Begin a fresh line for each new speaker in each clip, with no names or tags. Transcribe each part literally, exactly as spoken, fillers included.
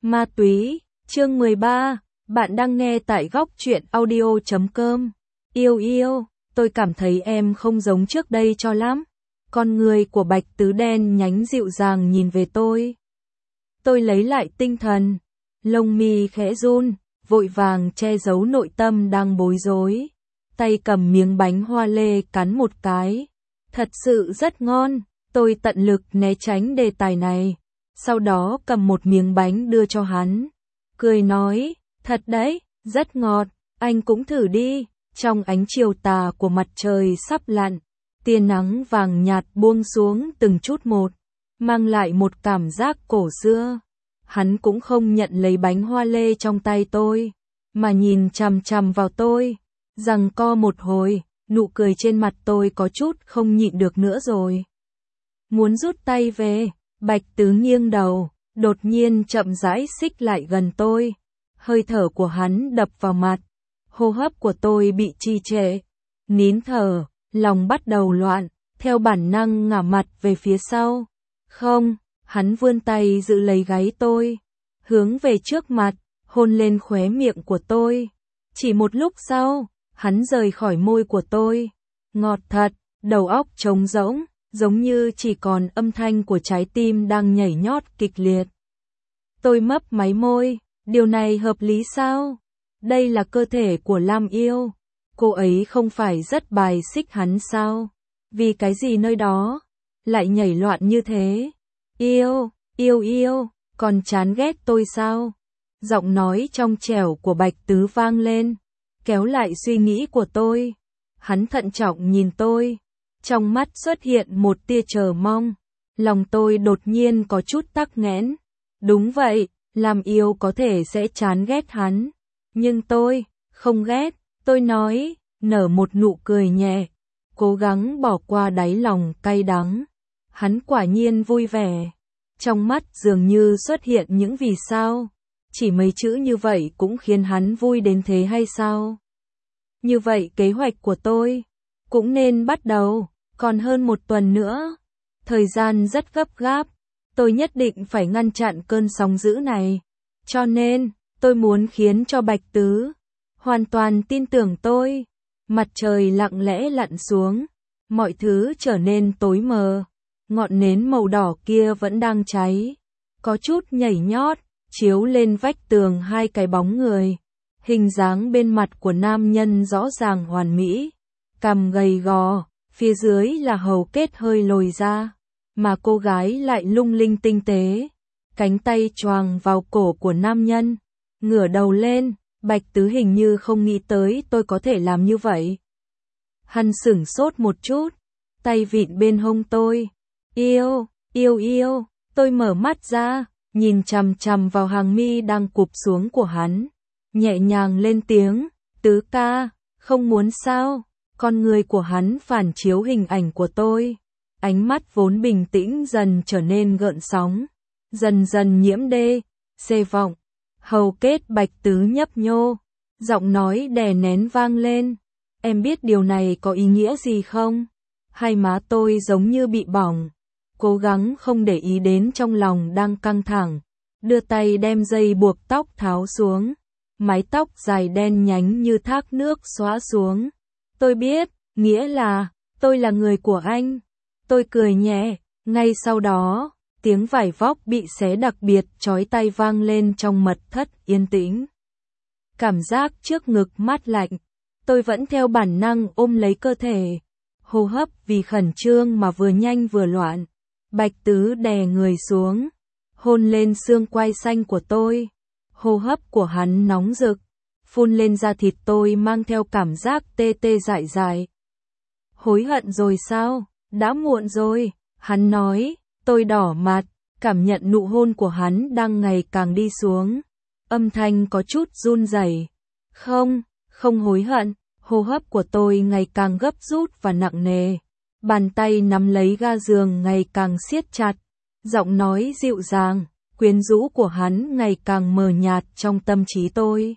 Ma túy, chương mười ba, bạn đang nghe tại góc truyện audio chấm com. Yêu yêu, tôi cảm thấy em không giống trước đây cho lắm. Con người của Bạch Tứ đen nhánh dịu dàng nhìn về tôi. Tôi lấy lại tinh thần, lông mi khẽ run, vội vàng che giấu nội tâm đang bối rối. Tay cầm miếng bánh hoa lê cắn một cái. Thật sự rất ngon, tôi tận lực né tránh đề tài này. Sau đó cầm một miếng bánh đưa cho hắn. Cười nói, thật đấy, rất ngọt, anh cũng thử đi. Trong ánh chiều tà của mặt trời sắp lặn, tia nắng vàng nhạt buông xuống từng chút một, mang lại một cảm giác cổ xưa. Hắn cũng không nhận lấy bánh hoa lê trong tay tôi, mà nhìn chằm chằm vào tôi, giằng co một hồi, nụ cười trên mặt tôi có chút không nhịn được nữa rồi. Muốn rút tay về, Bạch Tứ nghiêng đầu, đột nhiên chậm rãi xích lại gần tôi. Hơi thở của hắn đập vào mặt, hô hấp của tôi bị trì trệ, nín thở, lòng bắt đầu loạn, theo bản năng ngả mặt về phía sau. Không, hắn vươn tay giữ lấy gáy tôi, hướng về trước mặt, hôn lên khóe miệng của tôi. Chỉ một lúc sau, hắn rời khỏi môi của tôi. Ngọt thật, đầu óc trống rỗng, giống như chỉ còn âm thanh của trái tim đang nhảy nhót kịch liệt. Tôi mấp máy môi, điều này hợp lý sao? Đây là cơ thể của Lam Yêu. Cô ấy không phải rất bài xích hắn sao? Vì cái gì nơi đó lại nhảy loạn như thế? Yêu, yêu yêu, còn chán ghét tôi sao? Giọng nói trong trẻo của Bạch Tứ vang lên, kéo lại suy nghĩ của tôi. Hắn thận trọng nhìn tôi, trong mắt xuất hiện một tia chờ mong. Lòng tôi đột nhiên có chút tắc nghẽn. Đúng vậy, Lam Yêu có thể sẽ chán ghét hắn, nhưng tôi không ghét. Tôi nói, nở một nụ cười nhẹ, cố gắng bỏ qua đáy lòng cay đắng. Hắn quả nhiên vui vẻ, trong mắt dường như xuất hiện những vì sao. Chỉ mấy chữ như vậy cũng khiến hắn vui đến thế hay sao? Như vậy kế hoạch của tôi cũng nên bắt đầu, còn hơn một tuần nữa. Thời gian rất gấp gáp, tôi nhất định phải ngăn chặn cơn sóng dữ này. Cho nên, tôi muốn khiến cho Bạch Tứ hoàn toàn tin tưởng tôi. Mặt trời lặng lẽ lặn xuống, mọi thứ trở nên tối mờ. Ngọn nến màu đỏ kia vẫn đang cháy, có chút nhảy nhót, chiếu lên vách tường hai cái bóng người. Hình dáng bên mặt của nam nhân rõ ràng hoàn mỹ, cằm gầy gò, phía dưới là hầu kết hơi lồi ra, mà cô gái lại lung linh tinh tế. Cánh tay choàng vào cổ của nam nhân, ngửa đầu lên. Bạch Tứ hình như không nghĩ tới tôi có thể làm như vậy. Hắn sửng sốt một chút, tay vịn bên hông tôi. Yêu, yêu yêu, tôi mở mắt ra, nhìn chằm chằm vào hàng mi đang cụp xuống của hắn, nhẹ nhàng lên tiếng, Tứ ca, không muốn sao? Con người của hắn phản chiếu hình ảnh của tôi, ánh mắt vốn bình tĩnh dần trở nên gợn sóng, dần dần nhiễm đê, xê vọng. Hầu kết Bạch Tứ nhấp nhô, giọng nói đè nén vang lên. Em biết điều này có ý nghĩa gì không? Hai má tôi giống như bị bỏng, cố gắng không để ý đến trong lòng đang căng thẳng, đưa tay đem dây buộc tóc tháo xuống, mái tóc dài đen nhánh như thác nước xõa xuống. Tôi biết, nghĩa là, tôi là người của anh. Tôi cười nhẹ, ngay sau đó, tiếng vải vóc bị xé đặc biệt chói tai vang lên trong mật thất yên tĩnh. Cảm giác trước ngực mát lạnh, tôi vẫn theo bản năng ôm lấy cơ thể, hô hấp vì khẩn trương mà vừa nhanh vừa loạn. Bạch Tứ đè người xuống, hôn lên xương quai xanh của tôi, hô hấp của hắn nóng rực, phun lên da thịt tôi mang theo cảm giác tê tê dại dại. Hối hận rồi sao? Đã muộn rồi, hắn nói. Tôi đỏ mặt, cảm nhận nụ hôn của hắn đang ngày càng đi xuống. Âm thanh có chút run rẩy. Không, không hối hận. Hô hấp của tôi ngày càng gấp rút và nặng nề. Bàn tay nắm lấy ga giường ngày càng siết chặt. Giọng nói dịu dàng, quyến rũ của hắn ngày càng mờ nhạt trong tâm trí tôi.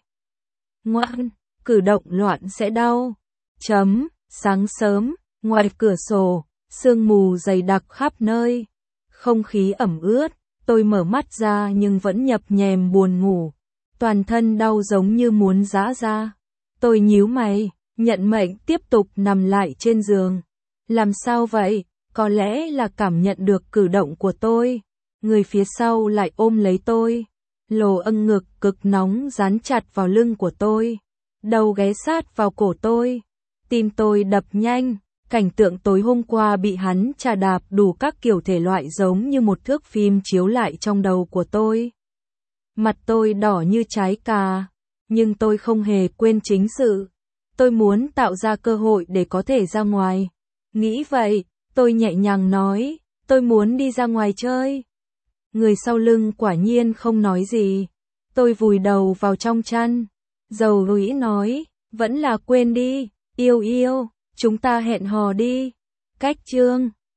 Ngoan, cử động loạn sẽ đau. Chấm, sáng sớm, ngoài cửa sổ, sương mù dày đặc khắp nơi. Không khí ẩm ướt, Tôi mở mắt ra nhưng vẫn nhập nhèm buồn ngủ. Toàn thân đau giống như muốn giã ra. Tôi nhíu mày, nhận mệnh tiếp tục nằm lại trên giường. Làm sao vậy? Có lẽ là cảm nhận được cử động của tôi. Người phía sau lại ôm lấy tôi. Lồ âng ngực cực nóng dán chặt vào lưng của tôi. Đầu ghé sát vào cổ tôi. Tim tôi đập nhanh. Cảnh tượng tối hôm qua bị hắn chà đạp đủ các kiểu thể loại giống như một thước phim chiếu lại trong đầu của tôi. Mặt tôi đỏ như trái cà. Nhưng tôi không hề quên chính sự. Tôi muốn tạo ra cơ hội để có thể ra ngoài. Nghĩ vậy, tôi nhẹ nhàng nói, tôi muốn đi ra ngoài chơi. Người sau lưng quả nhiên không nói gì. Tôi vùi đầu vào trong chăn. Dầu rũi nói, vẫn là quên đi, yêu yêu, chúng ta hẹn hò đi. Cách chương